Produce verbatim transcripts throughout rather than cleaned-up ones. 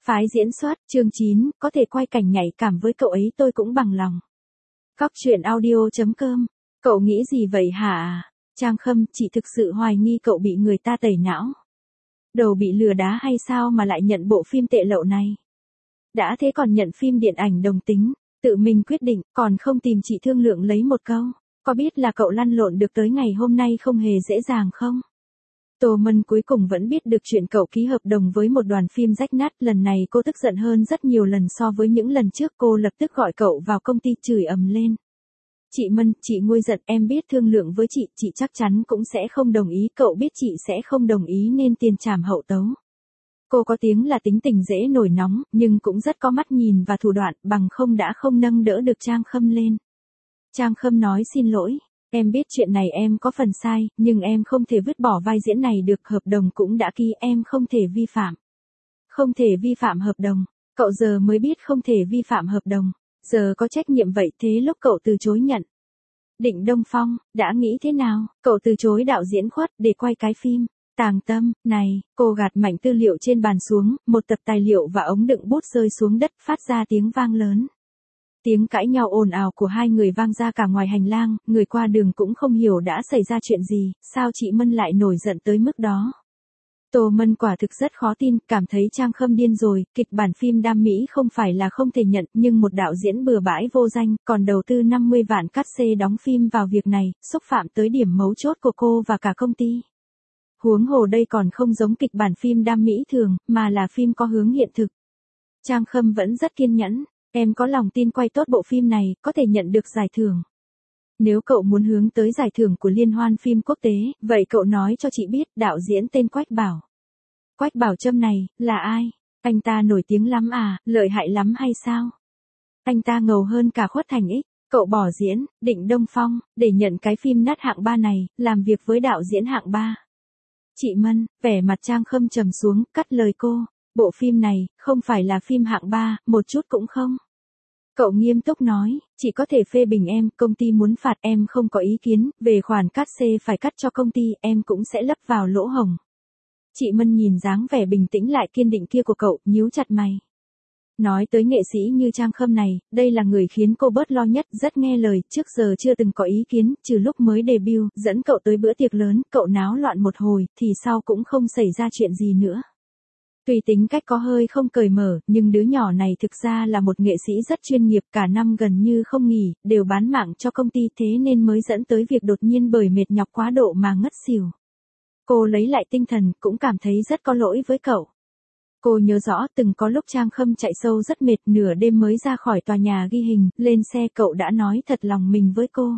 Phái diễn xuất, chương chín, có thể quay cảnh nhạy cảm với cậu ấy tôi cũng bằng lòng. Góc truyện audio chấm com. Cậu nghĩ gì vậy hả? Trang Khâm, chị thực sự hoài nghi cậu bị người ta tẩy não. Đầu bị lừa đá hay sao mà lại nhận bộ phim tệ lậu này? Đã thế còn nhận phim điện ảnh đồng tính, tự mình quyết định, còn không tìm chị thương lượng lấy một câu. Có biết là cậu lăn lộn được tới ngày hôm nay không hề dễ dàng không? Tô Mân cuối cùng vẫn biết được chuyện cậu ký hợp đồng với một đoàn phim rách nát. Lần này cô tức giận hơn rất nhiều lần so với những lần trước. Cô lập tức gọi cậu vào công ty chửi ầm lên. Chị Mân, chị nguôi giận, em biết thương lượng với chị, chị chắc chắn cũng sẽ không đồng ý. Cậu biết chị sẽ không đồng ý nên tiền trảm hậu tấu. Cô có tiếng là tính tình dễ nổi nóng, nhưng cũng rất có mắt nhìn và thủ đoạn, bằng không đã không nâng đỡ được Trang Khâm lên. Trang Khâm nói xin lỗi. Em biết chuyện này em có phần sai, nhưng em không thể vứt bỏ vai diễn này được, hợp đồng cũng đã ký, em không thể vi phạm. Không thể vi phạm hợp đồng. Cậu giờ mới biết không thể vi phạm hợp đồng. Giờ có trách nhiệm vậy, thế lúc cậu từ chối nhận. Định Đông Phong, đã nghĩ thế nào? Cậu từ chối đạo diễn Khuất để quay cái phim Tàng Tâm này. Cô gạt mảnh tư liệu trên bàn xuống, một tập tài liệu và ống đựng bút rơi xuống đất, phát ra tiếng vang lớn. Tiếng cãi nhau ồn ào của hai người vang ra cả ngoài hành lang, người qua đường cũng không hiểu đã xảy ra chuyện gì, sao chị Mân lại nổi giận tới mức đó. Tô Mân quả thực rất khó tin, cảm thấy Trang Khâm điên rồi. Kịch bản phim đam mỹ không phải là không thể nhận, nhưng một đạo diễn bừa bãi vô danh, còn đầu tư năm mươi vạn cát xê đóng phim vào việc này, xúc phạm tới điểm mấu chốt của cô và cả công ty. Huống hồ đây còn không giống kịch bản phim đam mỹ thường, mà là phim có hướng hiện thực. Trang Khâm vẫn rất kiên nhẫn. Em có lòng tin quay tốt bộ phim này, có thể nhận được giải thưởng. Nếu cậu muốn hướng tới giải thưởng của Liên hoan phim quốc tế, vậy cậu nói cho chị biết, đạo diễn tên Quách Bảo. Quách Bảo Trâm này, là ai? Anh ta nổi tiếng lắm à, lợi hại lắm hay sao? Anh ta ngầu hơn cả Khuất Thành X. Cậu bỏ diễn, Định Đông Phong, để nhận cái phim nát hạng ba này, làm việc với đạo diễn hạng ba. Chị Mân, vẻ mặt Trang Khâm trầm xuống, cắt lời cô. Bộ phim này, không phải là phim hạng ba, một chút cũng không. Cậu nghiêm túc nói, chỉ có thể phê bình em, công ty muốn phạt em không có ý kiến, về khoản cát xê phải cắt cho công ty, em cũng sẽ lấp vào lỗ hổng. Chị Mân nhìn dáng vẻ bình tĩnh lại kiên định kia của cậu, nhíu chặt mày. Nói tới nghệ sĩ như Trang Khâm này, đây là người khiến cô bớt lo nhất, rất nghe lời, trước giờ chưa từng có ý kiến, trừ lúc mới debut, dẫn cậu tới bữa tiệc lớn, cậu náo loạn một hồi, thì sau cũng không xảy ra chuyện gì nữa. Tuy tính cách có hơi không cởi mở, nhưng đứa nhỏ này thực ra là một nghệ sĩ rất chuyên nghiệp, cả năm gần như không nghỉ, đều bán mạng cho công ty, thế nên mới dẫn tới việc đột nhiên bởi mệt nhọc quá độ mà ngất xỉu. Cô lấy lại tinh thần, cũng cảm thấy rất có lỗi với cậu. Cô nhớ rõ từng có lúc Trang Khâm chạy sâu rất mệt, nửa đêm mới ra khỏi tòa nhà ghi hình, lên xe cậu đã nói thật lòng mình với cô.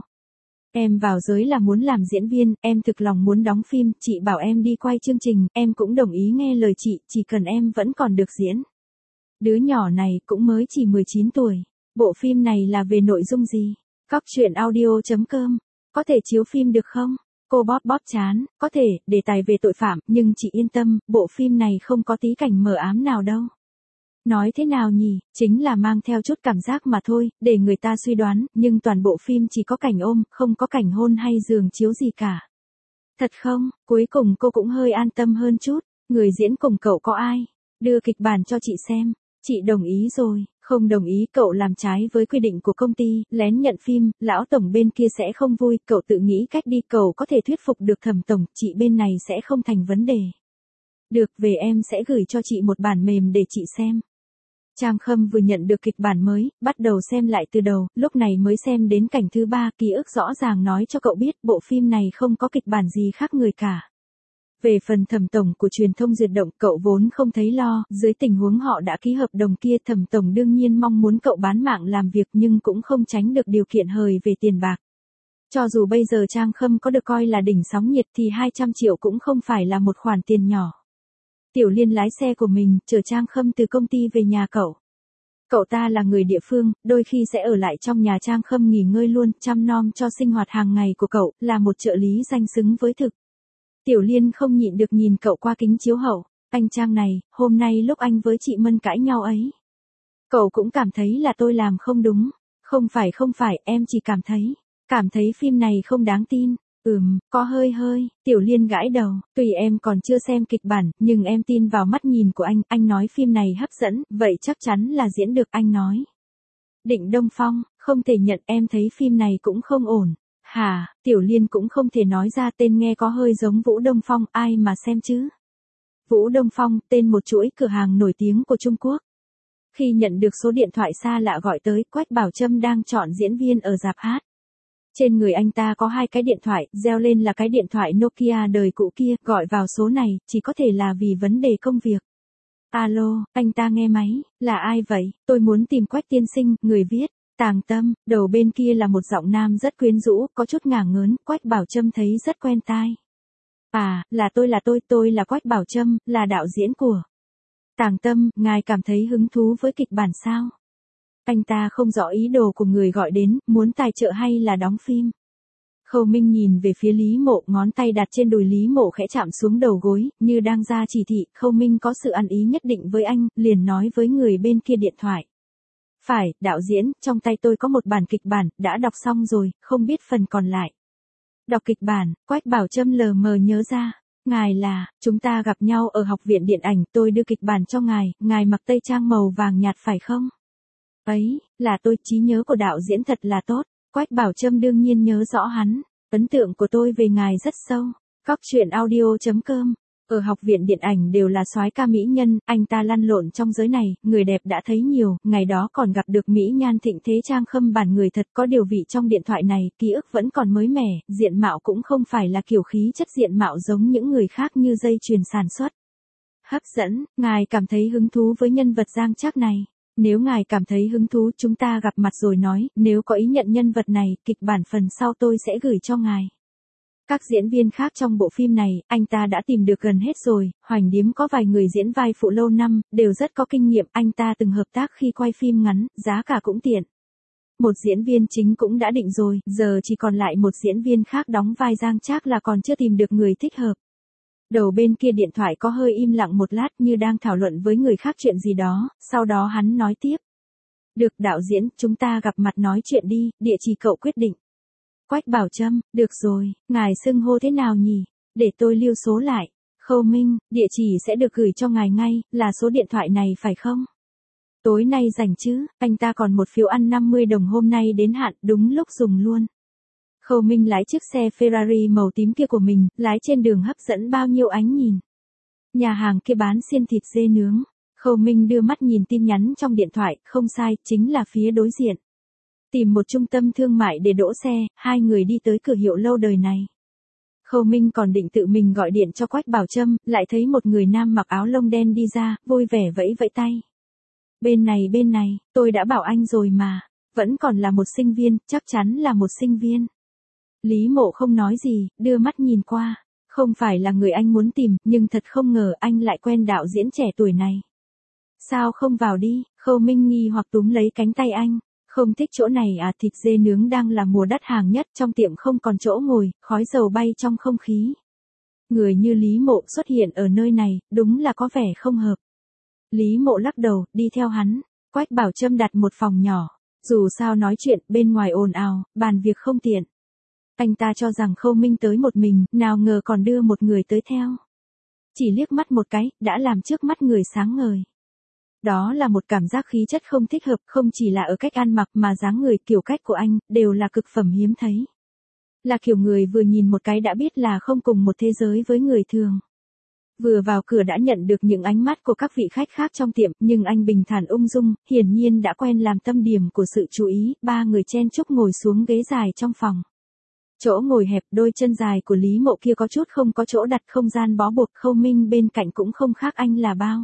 Em vào giới là muốn làm diễn viên, em thực lòng muốn đóng phim, chị bảo em đi quay chương trình, em cũng đồng ý nghe lời chị, chỉ cần em vẫn còn được diễn. Đứa nhỏ này cũng mới chỉ mười chín tuổi. Bộ phim này là về nội dung gì? Góc truyện audio chấm com. Có thể chiếu phim được không? Cô bóp bóp chán, có thể, đề tài về tội phạm, nhưng chị yên tâm, bộ phim này không có tí cảnh mờ ám nào đâu. Nói thế nào nhỉ, chính là mang theo chút cảm giác mà thôi, để người ta suy đoán, nhưng toàn bộ phim chỉ có cảnh ôm, không có cảnh hôn hay giường chiếu gì cả. Thật không? Cuối cùng cô cũng hơi an tâm hơn chút. Người diễn cùng cậu có ai? Đưa kịch bản cho chị xem. Chị đồng ý rồi. Không đồng ý cậu làm trái với quy định của công ty, lén nhận phim, lão tổng bên kia sẽ không vui, cậu tự nghĩ cách đi, cậu có thể thuyết phục được thẩm tổng, chị bên này sẽ không thành vấn đề. Được, về em sẽ gửi cho chị một bản mềm để chị xem. Trang Khâm vừa nhận được kịch bản mới, bắt đầu xem lại từ đầu, lúc này mới xem đến cảnh thứ ba, ký ức rõ ràng nói cho cậu biết bộ phim này không có kịch bản gì khác người cả. Về phần thẩm tổng của truyền thông Duyệt Động, cậu vốn không thấy lo, dưới tình huống họ đã ký hợp đồng kia, thẩm tổng đương nhiên mong muốn cậu bán mạng làm việc, nhưng cũng không tránh được điều kiện hời về tiền bạc. Cho dù bây giờ Trang Khâm có được coi là đỉnh sóng nhiệt thì hai trăm triệu cũng không phải là một khoản tiền nhỏ. Tiểu Liên lái xe của mình, chở Trang Khâm từ công ty về nhà cậu. Cậu ta là người địa phương, đôi khi sẽ ở lại trong nhà Trang Khâm nghỉ ngơi luôn, chăm nom cho sinh hoạt hàng ngày của cậu, là một trợ lý danh xứng với thực. Tiểu Liên không nhịn được nhìn cậu qua kính chiếu hậu. Anh Trang này, hôm nay lúc anh với chị Mân cãi nhau ấy, cậu cũng cảm thấy là tôi làm không đúng. Không phải không phải, em chỉ cảm thấy, cảm thấy phim này không đáng tin. Ừm, có hơi hơi, Tiểu Liên gãi đầu, tùy em còn chưa xem kịch bản, nhưng em tin vào mắt nhìn của anh, anh nói phim này hấp dẫn, vậy chắc chắn là diễn được, anh nói. Định Đông Phong, không thể nhận, em thấy phim này cũng không ổn. Hả, Tiểu Liên cũng không thể nói ra, tên nghe có hơi giống Vũ Đông Phong, ai mà xem chứ. Vũ Đông Phong, tên một chuỗi cửa hàng nổi tiếng của Trung Quốc. Khi nhận được số điện thoại xa lạ gọi tới, Quách Bảo Trâm đang chọn diễn viên ở rạp hát. Trên người anh ta có hai cái điện thoại, reo lên là cái điện thoại Nokia đời cũ kia, gọi vào số này, chỉ có thể là vì vấn đề công việc. Alo, anh ta nghe máy, là ai vậy, tôi muốn tìm Quách tiên sinh, người viết, Tàng Tâm, đầu bên kia là một giọng nam rất quyến rũ, có chút ngả ngớn, Quách Bảo Trâm thấy rất quen tai. À, là tôi là tôi, tôi là Quách Bảo Trâm, là đạo diễn của Tàng Tâm, ngài cảm thấy hứng thú với kịch bản sao? Anh ta không rõ ý đồ của người gọi đến, muốn tài trợ hay là đóng phim. Khâu Minh nhìn về phía Lý Mộ, ngón tay đặt trên đùi Lý Mộ khẽ chạm xuống đầu gối, như đang ra chỉ thị, Khâu Minh có sự ăn ý nhất định với anh, liền nói với người bên kia điện thoại. Phải, đạo diễn, trong tay tôi có một bản kịch bản, đã đọc xong rồi, không biết phần còn lại. Đọc kịch bản, Quách Bảo Trâm lờ mờ nhớ ra. Ngài là, chúng ta gặp nhau ở học viện điện ảnh, tôi đưa kịch bản cho ngài, ngài mặc tây trang màu vàng nhạt phải không? Ấy, là tôi, trí nhớ của đạo diễn thật là tốt. Quách Bảo Trâm đương nhiên nhớ rõ hắn. Ấn tượng của tôi về ngài rất sâu. Cóc truyện audio chấm com. Ở học viện điện ảnh đều là soái ca mỹ nhân, anh ta lăn lộn trong giới này, người đẹp đã thấy nhiều, ngày đó còn gặp được mỹ nhan Thịnh Thế Trang Khâm bản người thật có điều vị trong điện thoại này, ký ức vẫn còn mới mẻ, diện mạo cũng không phải là kiểu khí chất diện mạo giống những người khác như dây chuyền sản xuất. Hấp dẫn, ngài cảm thấy hứng thú với nhân vật Giang Trác này. Nếu ngài cảm thấy hứng thú chúng ta gặp mặt rồi nói, nếu có ý nhận nhân vật này, kịch bản phần sau tôi sẽ gửi cho ngài. Các diễn viên khác trong bộ phim này, anh ta đã tìm được gần hết rồi, Hoành Điếm có vài người diễn vai phụ lâu năm, đều rất có kinh nghiệm, anh ta từng hợp tác khi quay phim ngắn, giá cả cũng tiện. Một diễn viên chính cũng đã định rồi, giờ chỉ còn lại một diễn viên khác đóng vai Giang Trác là còn chưa tìm được người thích hợp. Đầu bên kia điện thoại có hơi im lặng một lát như đang thảo luận với người khác chuyện gì đó, sau đó hắn nói tiếp. Được đạo diễn, chúng ta gặp mặt nói chuyện đi, địa chỉ cậu quyết định. Quách Bảo Trâm, được rồi, ngài xưng hô thế nào nhỉ? Để tôi lưu số lại. Khâu Minh, địa chỉ sẽ được gửi cho ngài ngay, là số điện thoại này phải không? Tối nay rảnh chứ, anh ta còn một phiếu ăn năm mươi đồng hôm nay đến hạn, đúng lúc dùng luôn. Khâu Minh lái chiếc xe Ferrari màu tím kia của mình, lái trên đường hấp dẫn bao nhiêu ánh nhìn. Nhà hàng kia bán xiên thịt dê nướng. Khâu Minh đưa mắt nhìn tin nhắn trong điện thoại, không sai, chính là phía đối diện. Tìm một trung tâm thương mại để đỗ xe, hai người đi tới cửa hiệu lâu đời này. Khâu Minh còn định tự mình gọi điện cho Quách Bảo Trâm, lại thấy một người nam mặc áo lông đen đi ra, vui vẻ vẫy vẫy tay. Bên này bên này, tôi đã bảo anh rồi mà, vẫn còn là một sinh viên, chắc chắn là một sinh viên. Lý Mộ không nói gì, đưa mắt nhìn qua, không phải là người anh muốn tìm, nhưng thật không ngờ anh lại quen đạo diễn trẻ tuổi này. Sao không vào đi, Khâu Minh nghi hoặc túm lấy cánh tay anh. Không thích chỗ này à, thịt dê nướng đang là mùa đắt hàng nhất, trong tiệm không còn chỗ ngồi, khói dầu bay trong không khí. Người như Lý Mộ xuất hiện ở nơi này, đúng là có vẻ không hợp. Lý Mộ lắc đầu, đi theo hắn. Quách Bảo Trâm đặt một phòng nhỏ. Dù sao nói chuyện, bên ngoài ồn ào, bàn việc không tiện. Anh ta cho rằng Khâu Minh tới một mình, nào ngờ còn đưa một người tới theo. Chỉ liếc mắt một cái, đã làm trước mắt người sáng ngời. Đó là một cảm giác khí chất không thích hợp, không chỉ là ở cách ăn mặc mà dáng người, kiểu cách của anh, đều là cực phẩm hiếm thấy. Là kiểu người vừa nhìn một cái đã biết là không cùng một thế giới với người thường. Vừa vào cửa đã nhận được những ánh mắt của các vị khách khác trong tiệm, nhưng anh bình thản ung dung, hiển nhiên đã quen làm tâm điểm của sự chú ý, ba người chen chúc ngồi xuống ghế dài trong phòng. Chỗ ngồi hẹp, đôi chân dài của Lý Mộ kia có chút không có chỗ đặt, không gian bó buộc. Khâu Minh bên cạnh cũng không khác anh là bao.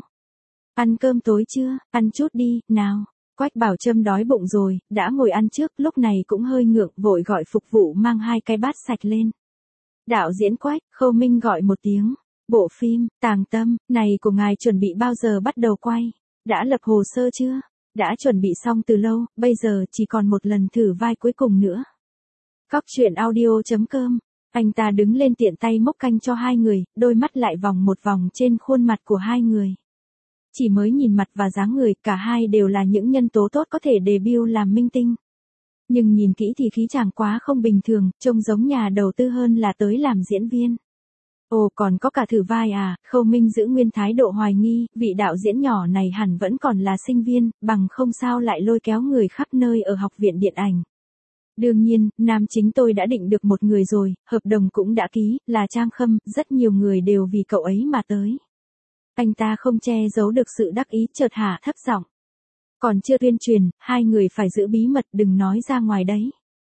Ăn cơm tối chưa, ăn chút đi, nào. Quách Bảo Trâm đói bụng rồi, đã ngồi ăn trước, lúc này cũng hơi ngượng, vội gọi phục vụ mang hai cái bát sạch lên. Đạo diễn Quách, Khâu Minh gọi một tiếng. Bộ phim, Tàng Tâm, này của ngài chuẩn bị bao giờ bắt đầu quay? Đã lập hồ sơ chưa? Đã chuẩn bị xong từ lâu, bây giờ chỉ còn một lần thử vai cuối cùng nữa. Cóc truyện audio chấm com. Anh ta đứng lên tiện tay múc canh cho hai người, đôi mắt lại vòng một vòng trên khuôn mặt của hai người. Chỉ mới nhìn mặt và dáng người, cả hai đều là những nhân tố tốt có thể debut làm minh tinh. Nhưng nhìn kỹ thì khí chàng quá không bình thường, trông giống nhà đầu tư hơn là tới làm diễn viên. Ồ, còn có cả thử vai à? Khâu Minh giữ nguyên thái độ hoài nghi, vị đạo diễn nhỏ này hẳn vẫn còn là sinh viên, bằng không sao lại lôi kéo người khắp nơi ở học viện điện ảnh. Đương nhiên, nam chính tôi đã định được một người rồi, hợp đồng cũng đã ký, là Trang Khâm, rất nhiều người đều vì cậu ấy mà tới. Anh ta không che giấu được sự đắc ý, chợt hạ thấp giọng. Còn chưa tuyên truyền, hai người phải giữ bí mật, đừng nói ra ngoài đấy.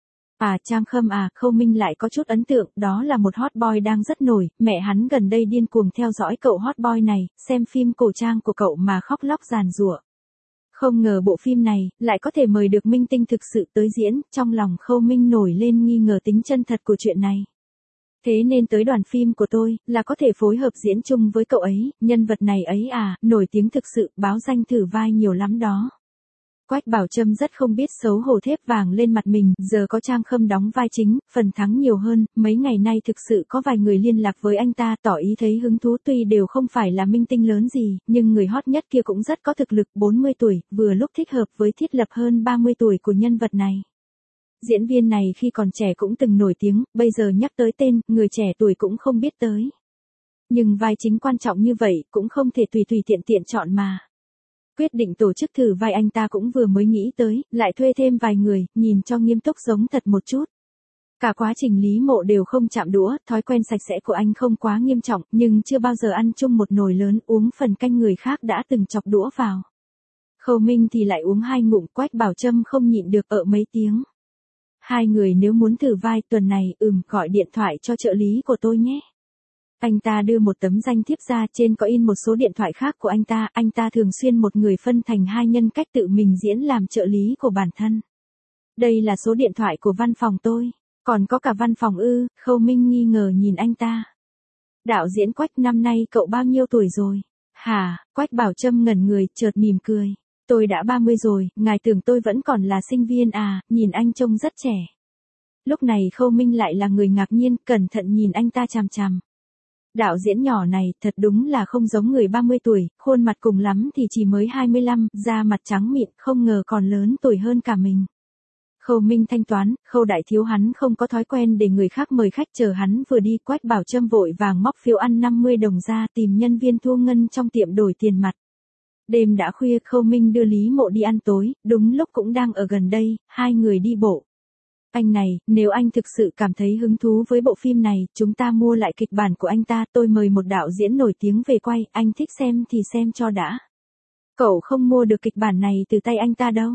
À, Trang Khâm à, Khâu Minh lại có chút ấn tượng, đó là một hot boy đang rất nổi, mẹ hắn gần đây điên cuồng theo dõi cậu hot boy này, xem phim cổ trang của cậu mà khóc lóc giàn giụa. Không ngờ bộ phim này, lại có thể mời được minh tinh thực sự tới diễn, trong lòng Khâu Minh nổi lên nghi ngờ tính chân thật của chuyện này. Thế nên tới đoàn phim của tôi, là có thể phối hợp diễn chung với cậu ấy, nhân vật này ấy à, nổi tiếng thực sự, báo danh thử vai nhiều lắm đó. Quách Bảo Trâm rất không biết xấu hổ thép vàng lên mặt mình, giờ có Trang Khâm đóng vai chính, phần thắng nhiều hơn, mấy ngày nay thực sự có vài người liên lạc với anh ta tỏ ý thấy hứng thú, tuy đều không phải là minh tinh lớn gì, nhưng người hot nhất kia cũng rất có thực lực, bốn mươi tuổi, vừa lúc thích hợp với thiết lập hơn ba mươi tuổi của nhân vật này. Diễn viên này khi còn trẻ cũng từng nổi tiếng, bây giờ nhắc tới tên, người trẻ tuổi cũng không biết tới. Nhưng vai chính quan trọng như vậy, cũng không thể tùy tùy tiện tiện chọn mà. Quyết định tổ chức thử vai anh ta cũng vừa mới nghĩ tới, lại thuê thêm vài người, nhìn cho nghiêm túc giống thật một chút. Cả quá trình Lý Mộ đều không chạm đũa, thói quen sạch sẽ của anh không quá nghiêm trọng, nhưng chưa bao giờ ăn chung một nồi lớn, uống phần canh người khác đã từng chọc đũa vào. Khâu Minh thì lại uống hai ngụm, Quách Bảo Trâm không nhịn được ở mấy tiếng. Hai người nếu muốn thử vai tuần này, ừm, gọi điện thoại cho trợ lý của tôi nhé. Anh ta đưa một tấm danh thiếp ra, trên có in một số điện thoại khác của anh ta, anh ta thường xuyên một người phân thành hai nhân cách tự mình diễn làm trợ lý của bản thân. Đây là số điện thoại của văn phòng tôi, còn có cả văn phòng ư? Khâu Minh nghi ngờ nhìn anh ta. Đạo diễn Quách, năm nay cậu bao nhiêu tuổi rồi? Hả? Quách Bảo Trâm ngẩn người, chợt mỉm cười. Tôi đã ba mươi rồi, ngài tưởng tôi vẫn còn là sinh viên à, nhìn anh trông rất trẻ. Lúc này Khâu Minh lại là người ngạc nhiên, cẩn thận nhìn anh ta chằm chằm. Đạo diễn nhỏ này, thật đúng là không giống người ba mươi tuổi, khuôn mặt cùng lắm thì chỉ mới hai mươi lăm, da mặt trắng mịn, không ngờ còn lớn tuổi hơn cả mình. Khâu Minh thanh toán, Khâu đại thiếu hắn không có thói quen để người khác mời khách, chờ hắn vừa đi, Quách Bảo Trâm vội vàng móc phiếu ăn năm mươi đồng ra tìm nhân viên thu ngân trong tiệm đổi tiền mặt. Đêm đã khuya, Khâu Minh đưa Lý Mộ đi ăn tối, đúng lúc cũng đang ở gần đây, hai người đi bộ. Anh này, nếu anh thực sự cảm thấy hứng thú với bộ phim này, chúng ta mua lại kịch bản của anh ta, tôi mời một đạo diễn nổi tiếng về quay, anh thích xem thì xem cho đã. Cậu không mua được kịch bản này từ tay anh ta đâu.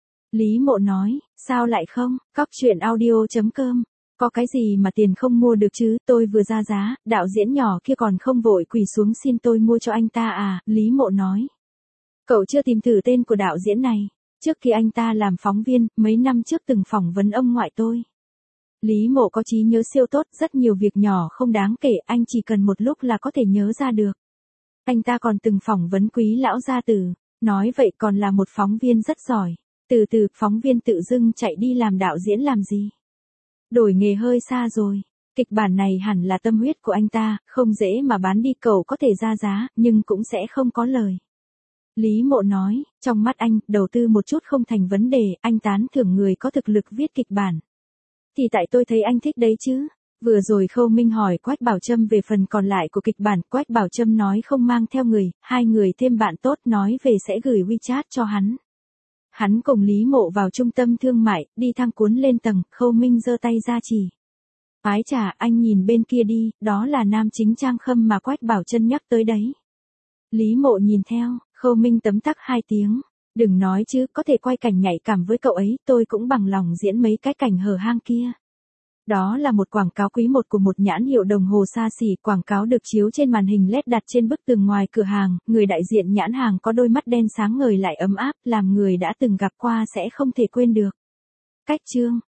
Lý Mộ nói, sao lại không? Cóc truyện audio chấm com. Có cái gì mà tiền không mua được chứ, tôi vừa ra giá, đạo diễn nhỏ kia còn không vội quỳ xuống xin tôi mua cho anh ta à, Lý Mộ nói. Cậu chưa tìm thử tên của đạo diễn này. Trước khi anh ta làm phóng viên, mấy năm trước từng phỏng vấn ông ngoại tôi. Lý Mộ có trí nhớ siêu tốt, rất nhiều việc nhỏ không đáng kể, anh chỉ cần một lúc là có thể nhớ ra được. Anh ta còn từng phỏng vấn Quý lão gia tử, nói vậy còn là một phóng viên rất giỏi. Từ từ, phóng viên tự dưng chạy đi làm đạo diễn làm gì? Đổi nghề hơi xa rồi. Kịch bản này hẳn là tâm huyết của anh ta, không dễ mà bán đi, cậu có thể ra giá, nhưng cũng sẽ không có lời. Lý Mộ nói, trong mắt anh, đầu tư một chút không thành vấn đề, anh tán thưởng người có thực lực viết kịch bản. Thì tại tôi thấy anh thích đấy chứ. Vừa rồi Khâu Minh hỏi Quách Bảo Trâm về phần còn lại của kịch bản, Quách Bảo Trâm nói không mang theo người, hai người thêm bạn tốt, nói về sẽ gửi WeChat cho hắn. Hắn cùng Lý Mộ vào trung tâm thương mại, đi thang cuốn lên tầng, Khâu Minh giơ tay ra chỉ. Ái chà, anh nhìn bên kia đi, đó là nam chính Trang Khâm mà Quách Bảo Trâm nhắc tới đấy. Lý Mộ nhìn theo, Khâu Minh tấm tắc hai tiếng. Đừng nói chứ, có thể quay cảnh nhạy cảm với cậu ấy, tôi cũng bằng lòng diễn mấy cái cảnh hở hang kia. Đó là một quảng cáo quý một của một nhãn hiệu đồng hồ xa xỉ, quảng cáo được chiếu trên màn hình led đặt trên bức tường ngoài cửa hàng, người đại diện nhãn hàng có đôi mắt đen sáng ngời lại ấm áp, làm người đã từng gặp qua sẽ không thể quên được. Cách chương